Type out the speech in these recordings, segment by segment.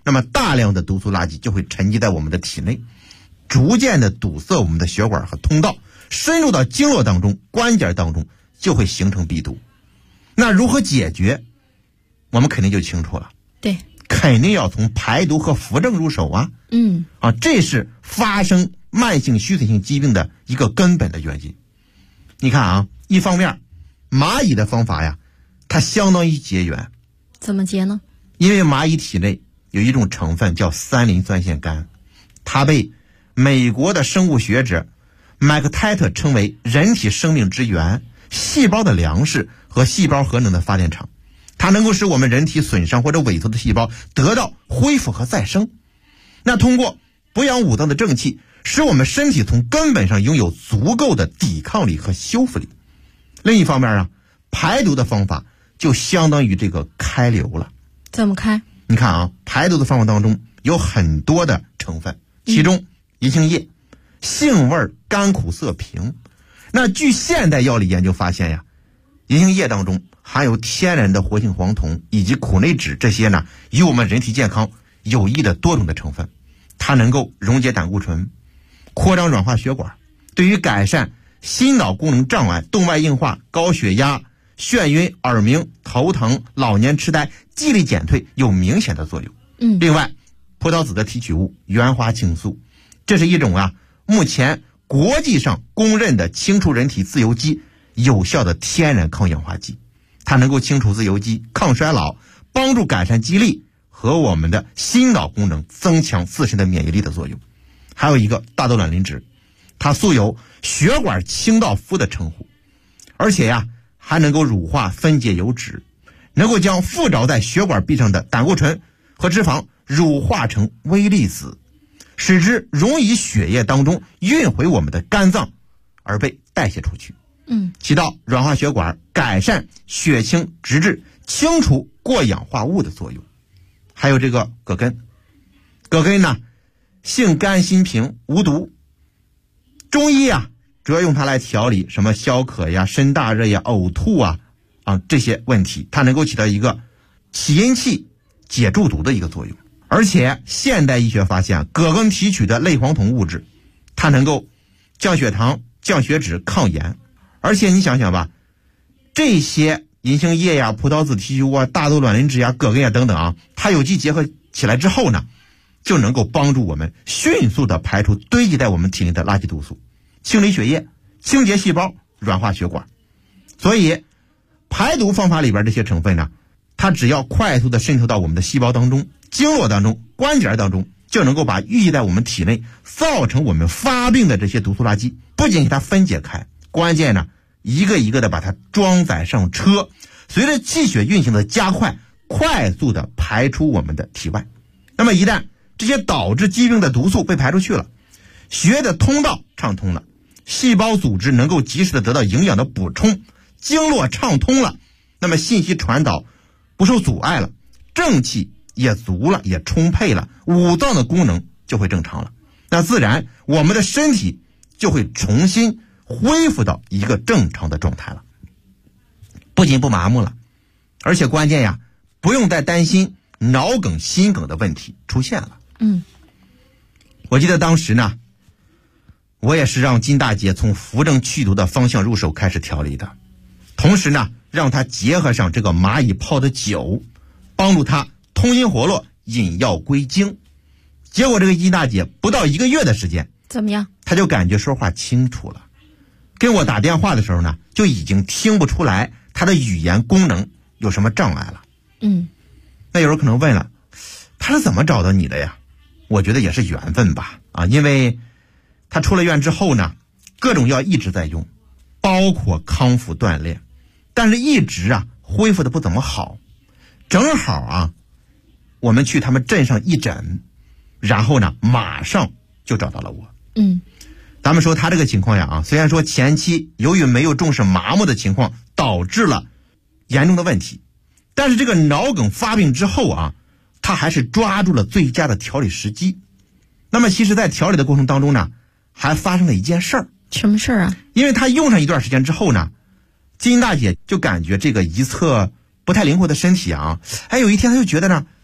那么大量的毒素垃圾就会沉积在我们的体内，逐渐的堵塞我们的血管和通道，深入到经络当中、关节当中，就会形成壁堵。那如何解决？我们肯定就清楚了。 对， 肯定要从排毒和扶正入手啊。这是发生慢性虚损性疾病的一个根本的原因。你看啊，一方面蚂蚁的方法呀，它相当于结缘。 怎么结呢？ 因为蚂蚁体内有一种成分叫三磷酸腺苷，它被美国的生物学者麦克泰特称为人体生命之源、细胞的粮食和细胞核能的发电厂。它能够使我们人体损伤或者萎缩的细胞得到恢复和再生。那通过补养五脏的正气，使我们身体从根本上拥有足够的抵抗力和修复力。另一方面啊，排毒的方法就相当于这个开流了。 怎么开？ 你看啊，排毒的方法当中有很多的成分，其中银杏叶性味甘苦涩平。那据现代药理研究发现呀，银杏叶当中含有天然的活性黄酮以及苦内酯，这些呢与我们人体健康有益的多种的成分。它能够溶解胆固醇，扩张软化血管，对于改善心脑功能障碍、动脉硬化、高血压、眩晕、耳鸣、头疼、老年痴呆、记忆力减退有明显的作用。另外，葡萄籽的提取物原花青素，这是一种目前国际上公认的清除人体自由基有效的天然抗氧化剂。它能够清除自由基、抗衰老，帮助改善记忆力和我们的心脑功能，增强自身的免疫力的作用。还有一个大豆卵磷脂，它素有血管清道夫的称呼，而且还能够乳化分解油脂，能够将附着在血管壁上的胆固醇和脂肪乳化成微粒子，使之溶于血液当中，运回我们的肝脏而被代谢出去，起到软化血管、改善血清脂质、清除过氧化物的作用。还有这个葛根，葛根呢性甘心平，无毒。中医主要用它来调理什么消渴呀、身大热呀、呕吐这些问题，它能够起到一个起阴气、解中毒的一个作用。而且现代医学发现，葛根提取的类黄酮物质，它能够降血糖、降血脂、抗炎。而且你想想吧，这些银杏叶呀、葡萄籽提取物大豆卵磷脂呀、葛根等等它有机结合起来之后呢，就能够帮助我们迅速的排出堆积在我们体内的垃圾毒素，清理血液，清洁细胞，软化血管。所以排毒方法里边这些成分呢，它只要快速的渗透到我们的细胞当中、经络当中、关节当中，就能够把淤积在我们体内造成我们发病的这些毒素垃圾不仅给它分解开，关键呢一个一个的把它装载上车，随着气血运行的加快，快速的排出我们的体外。那么一旦这些导致疾病的毒素被排出去了，血液的通道畅通了，细胞组织能够及时的得到营养的补充，经络畅通了，那么信息传导不受阻碍了，正气也足了，也充沛了，五脏的功能就会正常了，那自然我们的身体就会重新恢复到一个正常的状态了。不仅不麻木了，而且关键不用再担心脑梗、心梗的问题出现了。我记得当时呢，我也是让金大姐从扶正祛毒的方向入手开始调理的，同时呢，让她结合上这个蚂蚁泡的酒，帮助她通经活络、引药归经。结果这个金大姐不到1个月的时间， 怎么样？ 她就感觉说话清楚了，跟我打电话的时候呢，就已经听不出来她的语言功能有什么障碍了。那有人可能问了，她是怎么找到你的呀？我觉得也是缘分吧，因为她出了院之后呢，各种药一直在用，包括康复锻炼，但是一直恢复的不怎么好。正好我们去他们镇上一诊，然后呢马上就找到了我。咱们说他这个情况虽然说前期由于没有重视麻木的情况导致了严重的问题，但是这个脑梗发病之后他还是抓住了最佳的调理时机。那么其实在调理的过程当中呢，还发生了一件事儿。 什么事儿因为他用上一段时间之后呢，金大姐就感觉这个一侧不太灵活的身体有一天他就觉得呢，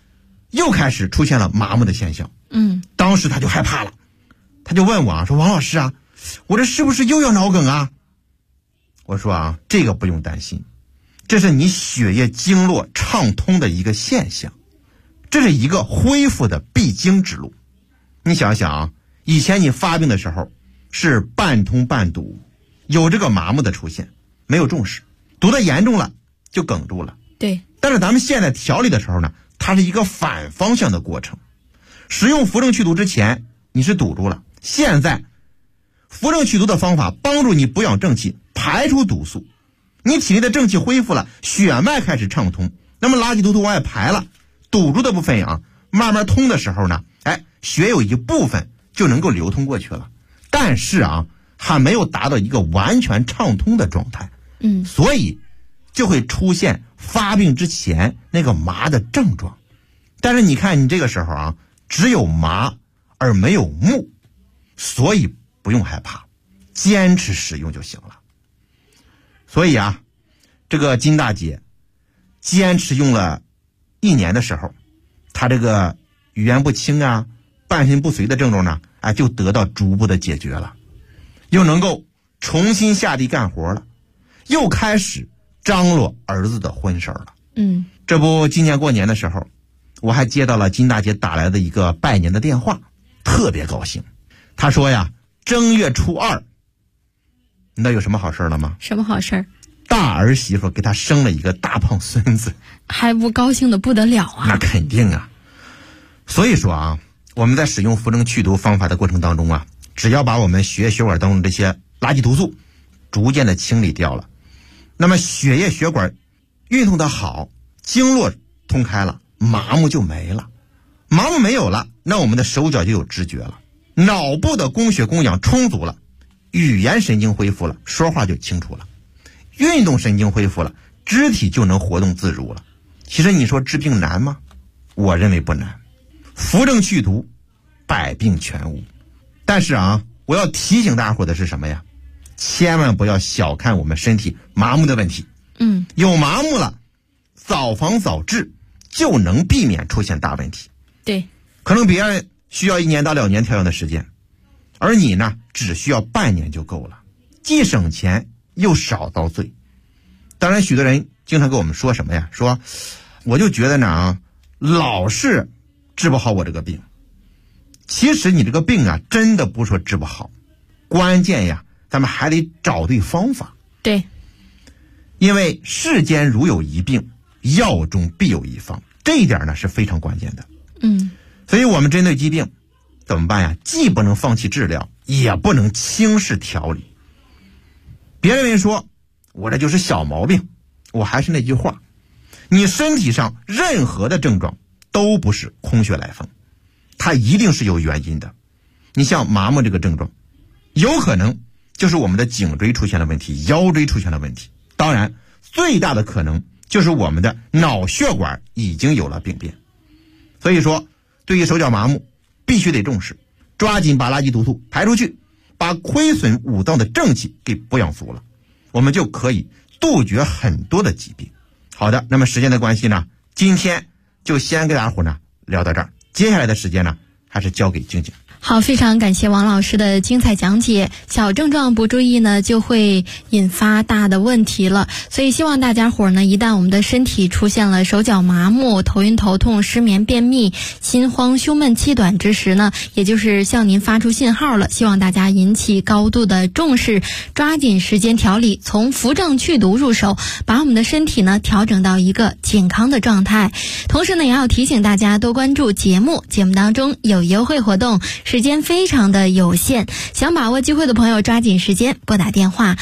又开始出现了麻木的现象。当时他就害怕了，他就问我啊，说王老师啊，我这是不是又要脑梗啊？我说啊，这个不用担心，这是你血液经络畅通的一个现象，这是一个恢复的必经之路。你想想啊，以前你发病的时候是半通半堵，有这个麻木的出现，没有重视，堵得严重了就哽住了。 对。 但是咱们现在调理的时候呢，它是一个反方向的过程。使用扶正祛毒之前你是堵住了，现在扶正祛毒的方法帮助你补养正气，排出毒素，你体内的正气恢复了，血脉开始畅通，那么垃圾毒素往外排了，堵住的部分啊慢慢通的时候呢，血有一部分就能够流通过去了，但是啊还没有达到一个完全畅通的状态。所以就会出现发病之前那个麻的症状。但是你看你这个时候啊，只有麻而没有木，所以不用害怕，坚持使用就行了。所以啊，这个金大姐坚持用了1年的时候，她这个语言不清啊、半身不遂的症状呢，就得到逐步的解决了，又能够重新下地干活了，又开始张罗儿子的婚事了。这不今年过年的时候，我还接到了金大姐打来的一个拜年的电话，特别高兴。她说呀，正月初2，你知道有什么好事了吗？ 什么好事？ 大儿媳妇给她生了一个大胖孙子。 还不高兴的不得了啊？ 那肯定啊。所以说啊，我们在使用扶正祛毒方法的过程当中啊，只要把我们血液血管当中这些垃圾毒素逐渐的清理掉了，那么血液血管运动的好，经络通开了，麻木就没了。麻木没有了，那我们的手脚就有知觉了，脑部的供血供氧充足了，语言神经恢复了，说话就清楚了，运动神经恢复了，肢体就能活动自如了。其实你说治病难吗？我认为不难，扶正祛毒，百病全无。但是啊，我要提醒大家伙的是什么呀？千万不要小看我们身体麻木的问题。有麻木了，早防早治就能避免出现大问题。 对， 可能别人需要1年到2年调养的时间，而你呢，只需要半年就够了，既省钱又少遭罪。当然，许多人经常跟我们说什么呀？说我就觉得呢老是治不好我这个病。其实你这个病啊，真的不是说治不好，关键呀，咱们还得找对方法。 对， 因为世间如有一病，药中必有一方，这一点呢是非常关键的。所以我们针对疾病怎么办呀？既不能放弃治疗，也不能轻视调理。别人说我这就是小毛病，我还是那句话，你身体上任何的症状都不是空穴来风，它一定是有原因的。你像麻木这个症状，有可能就是我们的颈椎出现了问题，腰椎出现了问题，当然最大的可能就是我们的脑血管已经有了病变。所以说对于手脚麻木必须得重视，抓紧把垃圾毒素排出去，把亏损五脏的正气给补养足了，我们就可以杜绝很多的疾病。好的，那么时间的关系呢，今天就先给大家伙呢聊到这儿，接下来的时间呢还是交给静静。 好，非常感谢王老师的精彩讲解。小症状不注意呢，就会引发大的问题了。所以希望大家伙呢，一旦我们的身体出现了手脚麻木、头晕头痛、失眠、便秘、心慌、胸闷、气短之时呢，也就是向您发出信号了。希望大家引起高度的重视，抓紧时间调理，从扶正祛毒入手，把我们的身体呢调整到一个健康的状态。同时呢，也要提醒大家多关注节目当中有优惠活动，时间非常的有限，想把握机会的朋友抓紧时间拨打电话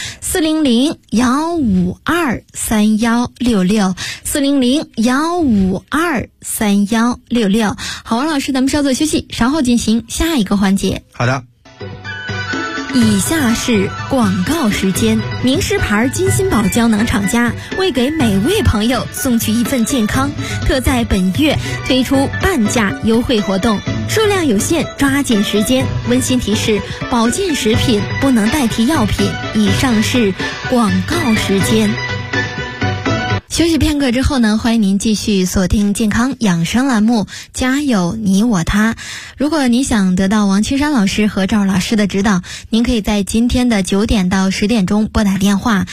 400-152-3166，400-152-3166。好，王老师，咱们稍作休息，稍后进行下一个环节。 好的。 以下是广告时间。名师牌金心宝胶囊厂家为给每位朋友送去一份健康，特在本月推出半价优惠活动，数量有限，抓紧时间。温馨提示：保健食品不能代替药品。以上是广告时间。 休息片刻之后呢，欢迎您继续锁定健康养生栏目，家有你我他。如果你想得到王青山老师和赵老师的指导，您可以在今天的9点到10点钟拨打电话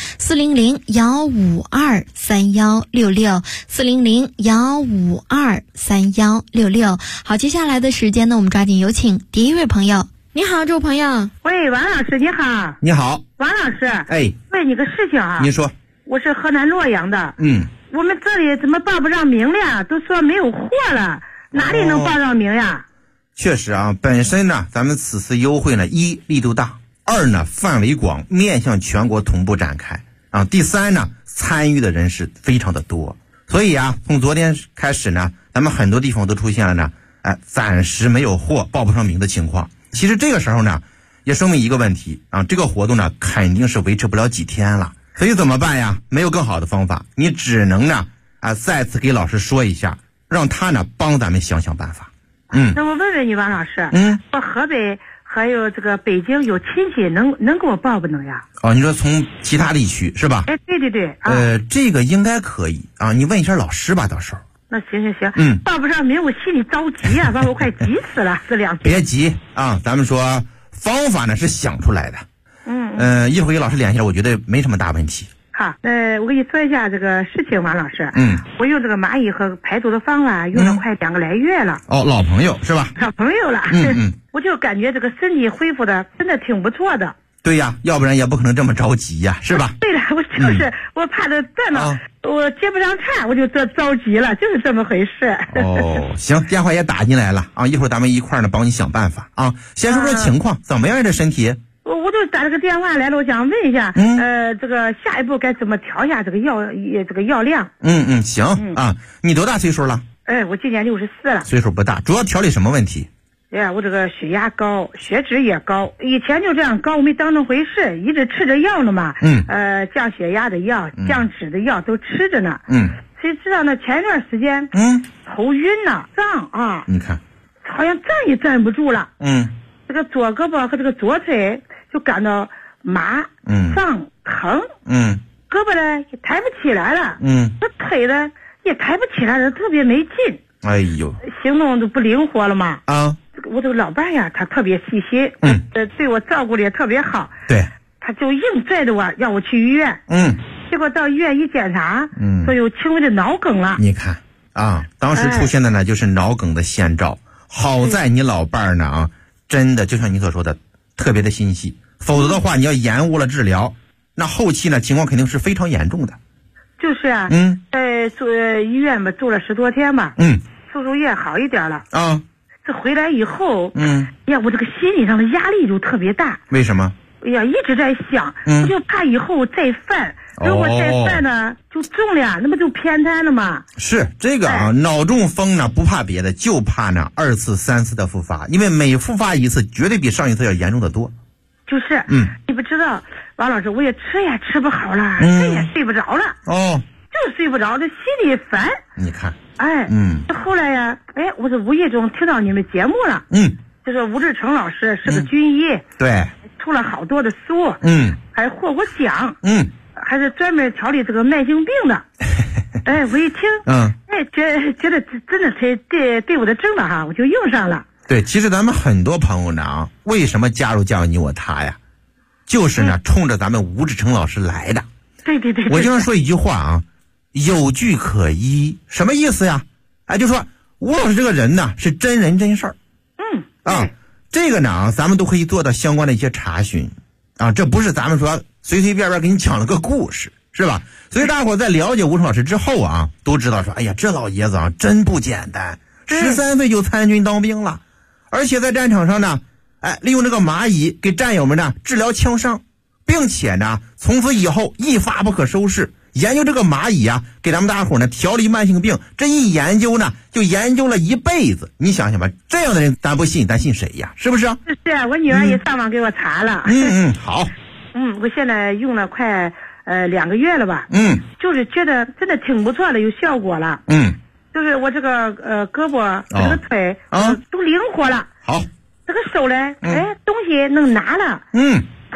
400-152-3166，400-152-3166。好，接下来的时间呢，我们抓紧有请第一位朋友。你好，这位朋友。 喂，王老师你好。 你好， 王老师。 哎， 问你个事情啊。 你说。 我是河南洛阳的。我们这里怎么报不上名了？都说没有货了，哪里能报上名呀？ 确实啊，本身呢，咱们此次优惠呢，一力度大，二呢范围广，面向全国同步展开啊。第三呢，参与的人是非常的多，所以啊，从昨天开始呢，咱们很多地方都出现了呢，暂时没有货，报不上名的情况。其实这个时候呢，也说明一个问题啊，这个活动呢肯定是维持不了几天了。所以怎么办呀？没有更好的方法，你只能呢再次给老师说一下，让他呢帮咱们想想办法。 那我问问你王老师，我河北还有这个北京有亲戚，能给我报不能呀？ 哦，你说从其他地区是吧？ 哎，对。 这个应该可以啊，你问一下老师吧，到时候。 那行。报不上名我心里着急呀，把我快急死了，这2天。 别急啊，咱们说方法呢是想出来的。一会儿给老师联系了，我觉得没什么大问题。 好，我跟你说一下这个事情，王老师。我用这个蚂蚁和排毒的方法用了快2个来月了。 哦，老朋友是吧？ 老朋友了。我就感觉这个身体恢复的真的挺不错的。 对呀，要不然也不可能这么着急呀，是吧？ 对了，我就是我怕这电脑我接不上茬，我就着急了，就是这么回事。 哦，行，电话也打进来了啊，一会儿咱们一块儿呢帮你想办法啊。先说说情况，怎么样？这身体？ 我就打这个电话来了，我想问一下，这个下一步该怎么调一下这个药量？ 行啊，你多大岁数了？ 我今年64了。 岁数不大，主要调理什么问题？ 我这个血压高，血脂也高，以前就这样高，我没当那回事，一直吃着药呢嘛。降血压的药、降脂的药都吃着呢。谁知道呢？前一段时间，头晕呐，胀啊， 你看， 好像站也站不住了。这个左胳膊和这个左腿就感到麻、胀、疼。胳膊呢也抬不起来了。这腿呢也抬不起来了，特别没劲。 哎呦， 行动都不灵活了嘛。我这个老伴呀，他特别细心，对我照顾的也特别好。 对， 他就硬拽着我让我去医院。结果到医院一检查，说有轻微的脑梗了。 你看啊，当时出现的呢就是脑梗的先兆。好在你老伴呢真的就像你所说的特别的心细，否则的话你要延误了治疗，那后期呢情况肯定是非常严重的。 就是啊，在医院嘛住了10多天吧，输液好一点了啊。这回来以后，我这个心理上的压力就特别大。 为什么？ 一直在想，我就怕以后再犯。如果再犯呢，就中了，那么就偏瘫了嘛。 是这个脑中风呢，不怕别的，就怕呢2次、3次的复发，因为每复发一次，绝对比上一次要严重的多。 就是，你不知道，王老师，我也吃也吃不好了，睡也睡不着了。就是睡不着，这心里烦。 你看。 后来呀，我是无意中听到你们节目了。就是吴志成老师是个军医，对，出了好多的书，还获过奖，还是专门调理这个慢性病的。我一听，觉得真的对我的症了哈，我就用上了。 对，其实咱们很多朋友呢为什么加入你我他呀？就是呢，冲着咱们吴志成老师来的。 对。 我经常说一句话有据可依，什么意思呀？就说吴老师这个人呢是真人真事儿。这个呢咱们都可以做到相关的一些查询这不是咱们说随随便便给你讲了个故事，是吧？所以大伙在了解吴老师之后都知道说，哎呀，这老爷子真不简单，13岁就参军当兵了，而且在战场上呢，利用这个蚂蚁给战友们呢治疗枪伤，并且呢从此以后一发不可收拾。研究这个蚂蚁给咱们大伙呢调理慢性病，这一研究呢就研究了一辈子。你想想吧，这样的人咱不信，咱信谁呀？是不是？ 是，我女儿也上网给我查了。 好。 我现在用了快2个月了吧。就是觉得真的挺不错的，有效果了。就是我这个胳膊这个腿都灵活了。 好。 这个手呢，东西能拿了。腿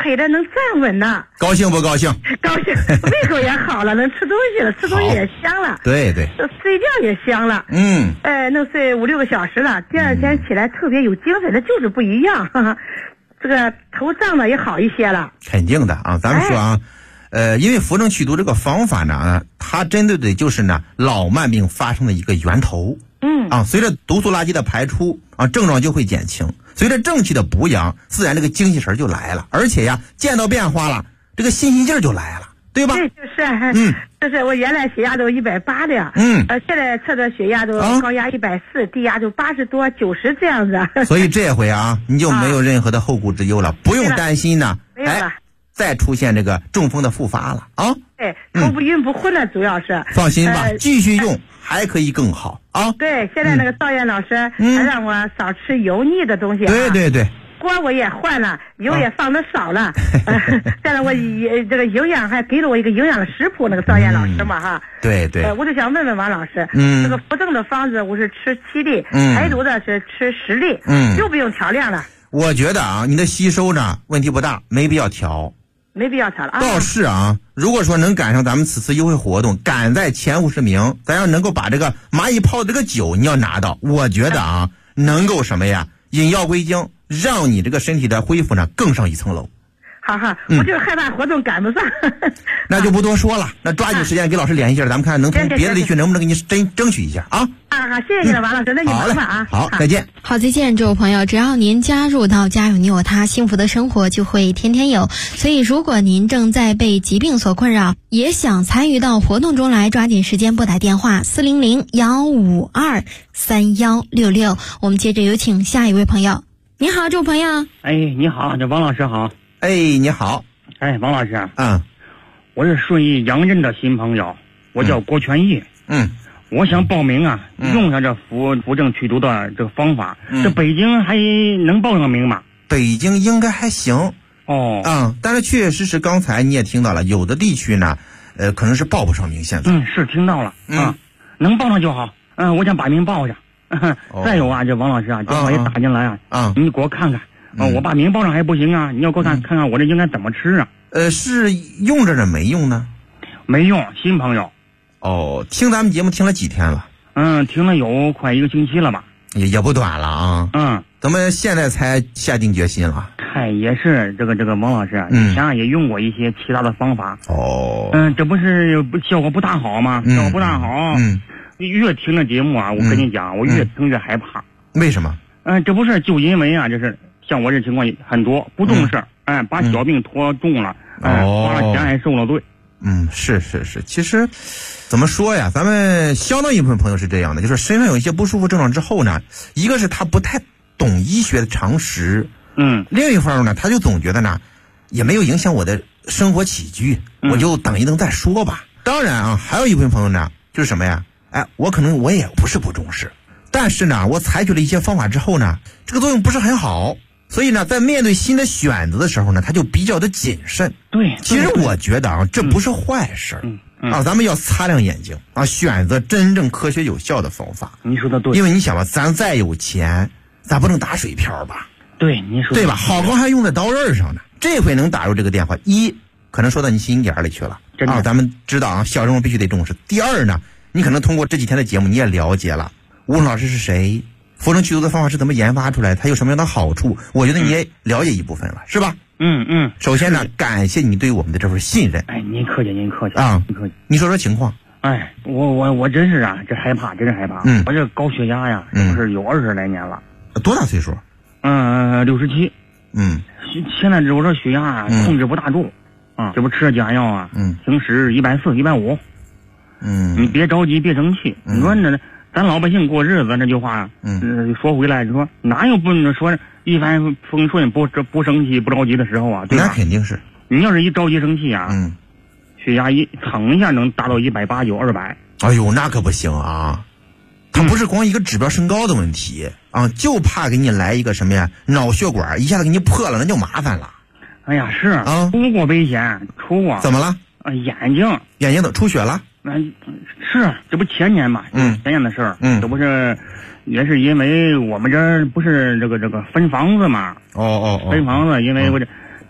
黑的能站稳呢。 高兴不高兴？ 高兴，胃口也好了，能吃东西了，吃东西也香了。 对对， 睡觉也香了。能睡5、6个小时了，第二天起来特别有精神，这就是不一样。这个头胀的也好一些了。肯定的啊，咱们说啊。因为扶正祛毒这个方法呢，它针对的就是呢老慢病发生的一个源头。随着毒素垃圾的排出啊，症状就会减轻。随着正气的补养，自然这个精气神就来了，而且呀，见到变化了，这个信心劲儿就来了，对吧？ 对，就是。就是我原来血压都180的。现在测的血压都高压140，低压就80多、90这样子。 所以这回啊，你就没有任何的后顾之忧了，不用担心呢。 没有了。 再出现这个中风的复发了啊！ 对，头不晕不昏了，主要是。 放心吧，继续用还可以更好啊！ 对，现在那个赵燕老师还让我少吃油腻的东西。 对。 锅我也换了，油也放的少了。再来我这个营养还给了我一个营养的食谱，那个赵燕老师嘛哈。 对。 我就想问问王老师，这个扶正的方子我是吃7粒，排毒的是吃10粒，用不用调量了？ 我觉得啊，你的吸收呢问题不大，没必要调。 没必要调了啊！ 倒是啊，如果说能赶上咱们此次优惠活动，赶在前50名，咱要能够把这个蚂蚁泡的这个酒你要拿到，我觉得啊，能够什么呀，引药归经，让你这个身体的恢复呢更上一层楼。 好，我就是害怕活动赶不上。 那就不多说了，那抓紧时间给老师联系一下，咱们看能从别的地区能不能给你争取一下啊。 好，谢谢你了，王老师，那你忙吧啊。 好，再见。 好，再见，这位朋友，只要您加入到家有你有他，幸福的生活就会天天有。所以如果您正在被疾病所困扰，也想参与到活动中来，抓紧时间拨打电话400-152-3166。我们接着有请下一位朋友。你好，这位朋友。 你好，这王老师好。 你好。 王老师。我是顺义杨镇的新朋友，我叫郭全义。我想报名啊，用上这扶正祛毒的这个方法。这北京还能报上名吗？ 北京应该还行。但是确实是刚才你也听到了，有的地区呢，可能是报不上名现在。 是听到了。能报上就好。我想把名报上。再有啊，这王老师啊，电话也打进来啊，你给我看看。我把名报上还不行啊，你要给我看看我这应该怎么吃啊？ 是用着呢没用呢？ 没用，新朋友。 听咱们节目听了几天了？ 听了有快1个星期了吧？ 也不短了啊。怎么现在才下定决心了？ 也是这个王老师，以前也用过一些其他的方法。这不是效果不大好吗？效果不大好。越听这节目啊，我跟你讲，我越听越害怕。 为什么？ 这不是就因为啊，这是像我这情况很多不重视，把小病拖重了，花了钱还受了罪。 是，其实怎么说呀，咱们相当一部分朋友是这样的，就是身上有一些不舒服症状之后呢，一个是他不太懂医学的常识，另一方面呢，他就总觉得呢也没有影响我的生活起居，我就等一等再说吧。当然啊，还有一部分朋友呢，就是什么呀，我可能我也不是不重视，但是呢，我采取了一些方法之后呢，这个作用不是很好，所以呢，在面对新的选择的时候呢，他就比较的谨慎。 对， 其实我觉得啊，这不是坏事咱们要擦亮眼睛啊，选择真正科学有效的方法。 你说的对， 因为你想吧，咱再有钱，咱不能打水漂吧？ 对，你说对吧？好光还用在刀刃上呢。这回能打入这个电话，可能说到你心眼里去了啊。咱们知道啊，小生活必须得重视。第二呢，你可能通过这几天的节目，你也了解了吴老师是谁，扶正祛毒的方法是怎么研发出来，它有什么样的好处，我觉得你也了解一部分了，是吧？首先呢，感谢你对我们的这份信任。 您客气啊，您客气。你说说情况。 我真是啊，这害怕，真是害怕。我这高血压呀，是有20来年了。 多大岁数 ？67。现在我这血压啊控制不大住这不吃着降压药啊，平时140、150。你别着急，别生气。你说那咱老百姓过日子这句话，说回来就说哪有不说一帆风顺不生气不着急的时候啊？对吧？ 那肯定是。 你要是一着急生气啊，血压蹭一下能达到180、200。 哎呦，那可不行啊！它不是光一个指标升高的问题啊，就怕给你来一个什么呀？脑血管一下子给你破了，那就麻烦了。 哎呀，是啊，出过危险，出过。 怎么了？眼睛都出血了。 是，这不前年嘛，前年的事儿。这不是，也是因为我们这儿不是这个分房子嘛。分房子，因为我这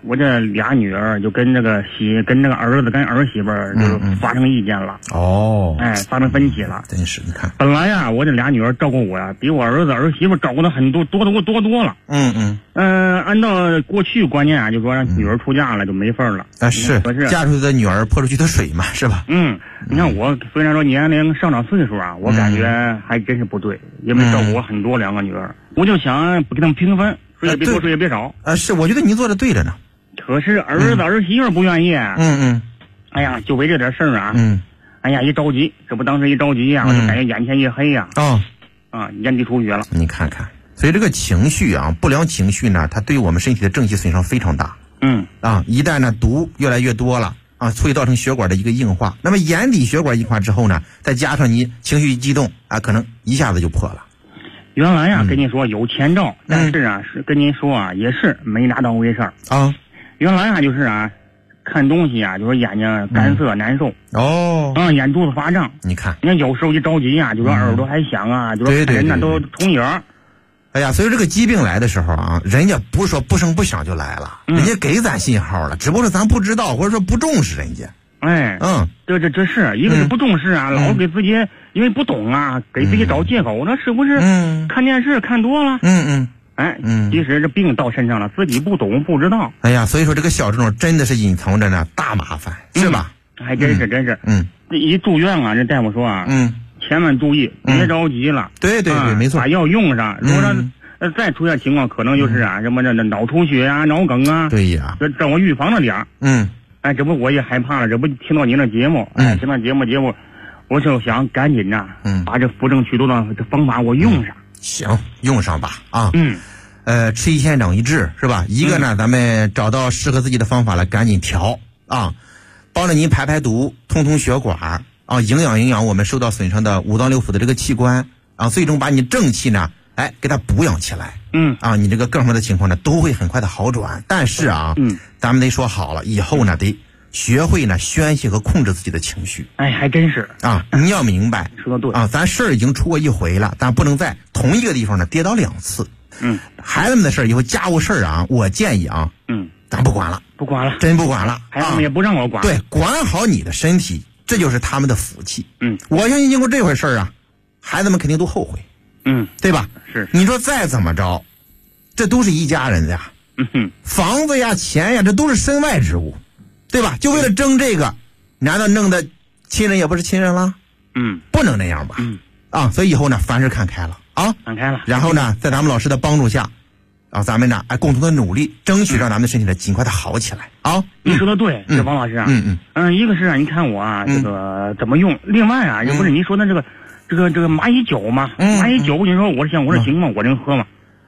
我这俩女儿就跟那个儿子跟儿媳妇就发生意见了。发生分歧了。 真是你看， 本来呀，我这俩女儿照顾我呀，比我儿子儿媳妇照顾的很多了。按照过去观念啊，就说让女儿出嫁了就没份了。 是嫁出去的女儿泼出去的水嘛，是吧？ 你看我虽然说年龄上涨岁数啊，我感觉还真是不对，因为照顾我很多两个女儿，我就想不给他们平分，谁也别多，谁也别少。 是，我觉得你做的对着呢。 可是儿子儿媳妇不愿意。哎呀，就为这点事儿啊。哎呀，一着急，这不当时一着急呀，我就感觉眼前一黑呀。眼底出血了。你看看，所以这个情绪啊，不良情绪呢，它对我们身体的正极损伤非常大。一旦呢毒越来越多了啊，会造成血管的一个硬化。那么眼底血管硬化之后呢，再加上你情绪一激动啊，可能一下子就破了。 原来呀，跟您说有前兆，但是啊，是跟您说啊，也是没拿当回事儿啊。原来啊，就是啊，看东西啊，就是眼睛干涩难受。眼珠子发胀。你看有时候一着急呀，就说耳朵还响啊，就说人呢都重影。 哎呀，所以这个疾病来的时候啊，人家不是说不声不响就来了，人家给咱信号了，只不过是咱不知道，或者说不重视人家。 这是一个是不重视啊，老给自己因为不懂啊，给自己找借口，那是不是？看电视看多了。其实这病到身上了，自己不懂不知道。 哎呀，所以说这个小症状真的是隐藏着呢大麻烦，是吧？ 还真是。这一住院啊，这大夫说啊，千万注意，别着急了。 对，没错， 把药用上。如果说再出现情况，可能就是啊什么这脑出血啊、脑梗啊。 对呀， 这我预防着点儿。这不我也害怕了，这不听到您的节目，听到节目，我就想赶紧呐，把这扶正祛毒的这方法我用上。 行，用上吧啊。吃一堑长一智是吧？一个呢，咱们找到适合自己的方法来赶紧调啊，帮着您排毒、通血管啊，营养我们受到损伤的五脏六腑的这个器官啊，最终把你正气呢，给它补养起来。你这个各方面的情况呢，都会很快的好转。但是啊，咱们得说好了，以后呢得学会呢宣泄和控制自己的情绪。 还真是啊，你要明白， 说的对啊，咱事儿已经出过一回了，但不能在同一个地方呢跌倒2次。孩子们的事儿，以后家务事儿啊，我建议啊，咱不管了，真不管了。 孩子们也不让我管。 对，管好你的身体，这就是他们的福气。我相信经过这回事儿啊，孩子们肯定都后悔。对吧？ 是。 你说再怎么着，这都是一家人呀。房子呀、钱呀，这都是身外之物，对吧？就为了争这个，难道弄得亲人也不是亲人了？不能那样吧？所以以后呢，凡事看开了啊， 看开了。 然后呢，在咱们老师的帮助下，咱们呢，共同的努力，争取让咱们的身体呢尽快的好起来啊。 你说的对，这王老师啊。一个是啊，你看我啊，这个怎么用？另外啊，又不是您说的这个蚂蚁酒嘛，蚂蚁酒，你说我这行吗？我能喝吗？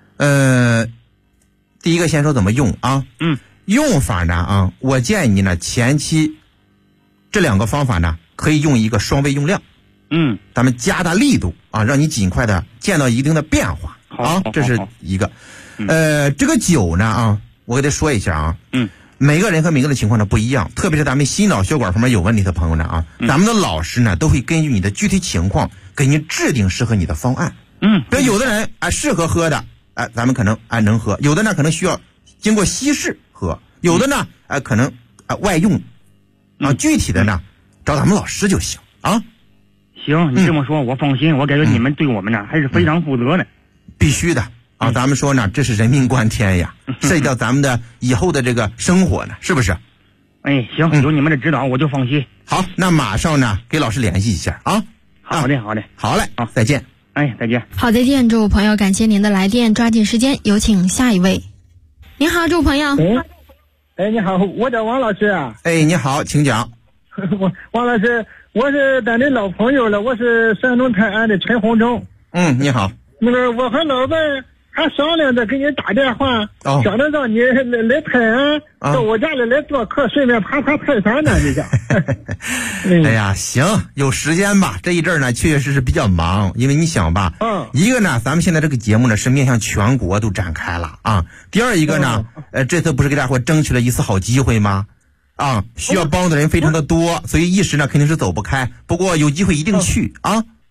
第一个先说怎么用啊？用法呢啊，我建议你呢前期这2个方法呢可以用一个双倍用量。咱们加大力度啊，让你尽快的见到一定的变化啊，这是一个。这个酒呢啊，我给他说一下啊。每个人和每个人的情况呢不一样，特别是咱们心脑血管方面有问题的朋友呢啊，咱们的老师呢都会根据你的具体情况给你制定适合你的方案。比如有的人适合喝的，咱们可能能喝；有的呢可能需要经过稀释喝；有的呢可能外用啊。具体的呢找咱们老师就行啊。 行，你这么说我放心，我感觉你们对我们呢还是非常负责的。 必须的啊，咱们说呢，这是人命关天呀，涉及到咱们的以后的这个生活呢，是不是？ 行，有你们的指导我就放心。 好，那马上呢给老师联系一下啊。 好嘞， 好嘞，再见。 再见。 好，再见，这位朋友，感谢您的来电，抓紧时间，有请下一位。您好，这位朋友。 你好，我叫王老师啊。 你好，请讲。 王老师，我是咱的老朋友了，我是山东泰安的陈洪忠。 你好。 那个我和老伴还商量着给你打电话，想着让你来泰安，到我家里来做客，顺便爬泰山呢，你想。 哎呀，行，有时间吧。这一阵呢，确确实实比较忙，因为你想吧，一个呢，咱们现在这个节目呢是面向全国都展开了啊。第二一个呢，这次不是给大伙争取了一次好机会吗？需要帮的人非常的多，所以一时呢肯定是走不开。不过有机会一定去啊。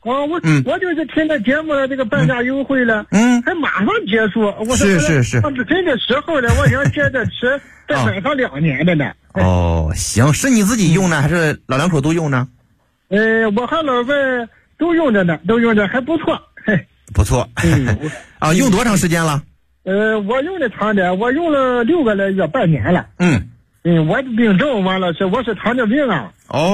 我就是听那节目了，这个半价优惠了，还马上结束。我说是， 真的时候了，我想接着吃，再买上2年的呢。 哦，行，是你自己用呢，还是老两口都用呢？ 我和老伴都用着呢，还不错。 不错。啊，用多长时间了？ 我用的长点，我用了6个来月，半年了。我的病症完了我是糖尿病啊。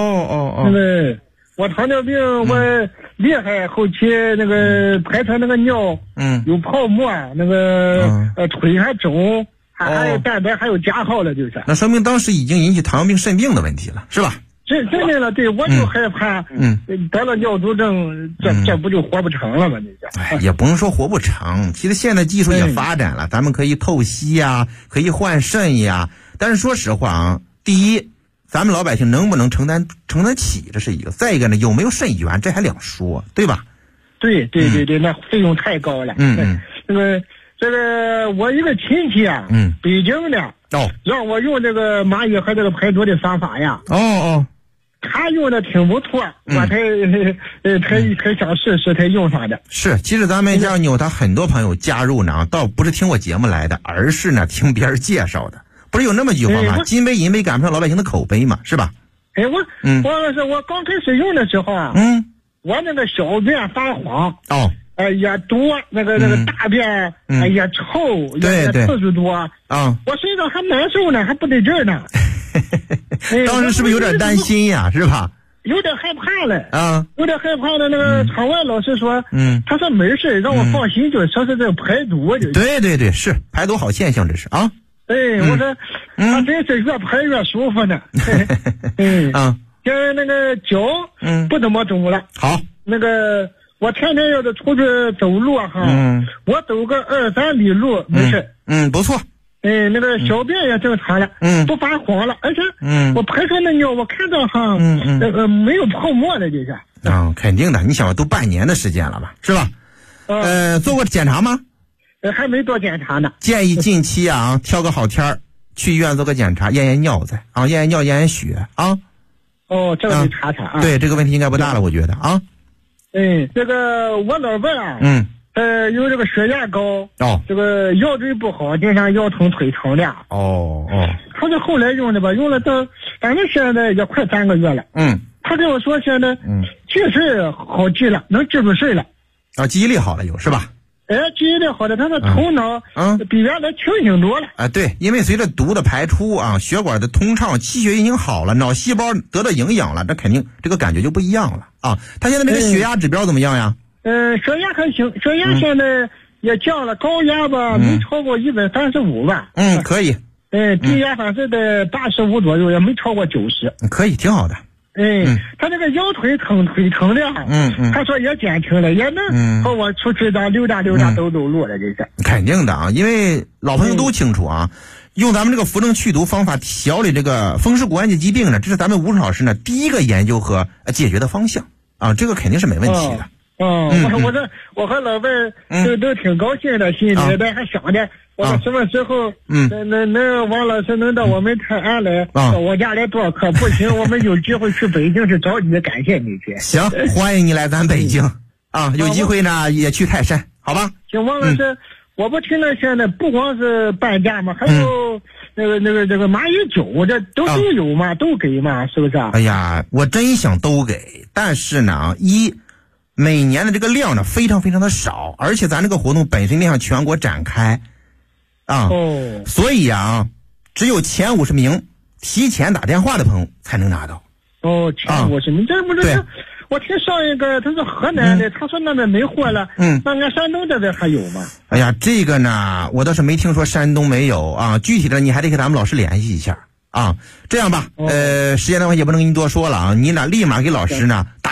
我糖尿病我厉害，后期那个排出那个尿，有泡沫，那个腿还肿，还有蛋白，还有加号了，就是。 那说明当时已经引起糖尿病肾病的问题了，是吧？ 真的了，对，我就害怕，得了尿毒症，这不就活不成了吗？ 也不能说活不成，其实现在技术也发展了，咱们可以透析呀，可以换肾呀。但是说实话啊，第一，咱们老百姓能不能承担起，这是一个；再一个呢，有没有肾源，这还两说，对吧？ 对，那费用太高了。这个我一个亲戚啊，北京的，让我用这个蚂蚁和这个排毒的方法呀。他用的挺不错，我才想试试，才用上的。 是，其实咱们家有他很多朋友加入呢，倒不是听我节目来的，而是呢听别人介绍的。不是有那么句话吗？金杯银杯赶不上老百姓的口碑嘛，是吧？ 我刚开始用的时候啊，我那个小便发黄，也多，那个大便，也臭，也次数多啊，我身上还难受呢，还不得劲呢。 当时是不是有点担心呀？是吧？ 有点害怕了啊，有点害怕的。那个场外老师说，他说没事，让我放心，就说是这个排毒。 对，是排毒好现象，这是啊。 我说，他真是越排越舒服呢。现在那个脚，不怎么肿了。 好， 那个我天天要是出去走路哈，我走个2-3里路没事。 不错。 那个小便也正常了，不发黄了，而且我排出那尿，我看到哈，没有泡沫了，这是。 肯定的，你想都半年的时间了吧，是吧？做过检查吗？ 还没做检查呢。 建议近期啊，挑个好天儿去医院做个检查，验尿在啊，验尿验血啊。 这个得查查啊。 对，这个问题应该不大了，我觉得啊。 这个我老伴啊，有这个血压高，这个腰椎不好，经常腰疼腿疼的。他是后来用的吧，用了到反正现在也快3个月了。他跟我说现在记事好记了，能记住事了。 记忆力好了有是吧？ 记忆力好的，他的头脑比原来清醒多了。 对，因为随着毒的排出啊，血管的通畅，气血运行好了，脑细胞得到营养了，这肯定这个感觉就不一样了啊。他现在这个血压指标怎么样呀？ 血压还行，血压现在也降了，高压吧没超过135吧。 可以。 低压反正在85左右，也没超过90。 可以，挺好的。 他这个腰腿疼腿疼的，他说也减轻了，也能和我出去溜达走路了，这是。 肯定的啊，因为老朋友都清楚啊，用咱们这个扶正祛毒方法调理这个风湿骨关节疾病呢，这是咱们吴老师呢第一个研究和解决的方向啊，这个肯定是没问题的。 我和老伴都挺高兴的，心里边还想着，我说什么时候能王老师能到我们泰安来，到我家来做客，不行，我们有机会去北京去找你，感谢你去。 行，欢迎你来咱北京啊，有机会呢也去泰山，好吧？ 行，王老师，我不听了，现在不光是半价嘛，还有这个蚂蚁酒，这都有嘛，都给嘛，是不是？ 哎呀，我真想都给，但是呢，每年的这个量呢非常非常的少，而且咱这个活动本身面向全国展开啊，所以啊，只有前50名提前打电话的朋友才能拿到。 前50名，这不是？我听上一个他是河南的，他说那边没货了，那俺山东这边还有吗？ 哎呀，这个呢，我倒是没听说山东没有啊，具体的你还得跟咱们老师联系一下啊。这样吧，时间的话也不能跟你多说了啊，你呢立马给老师呢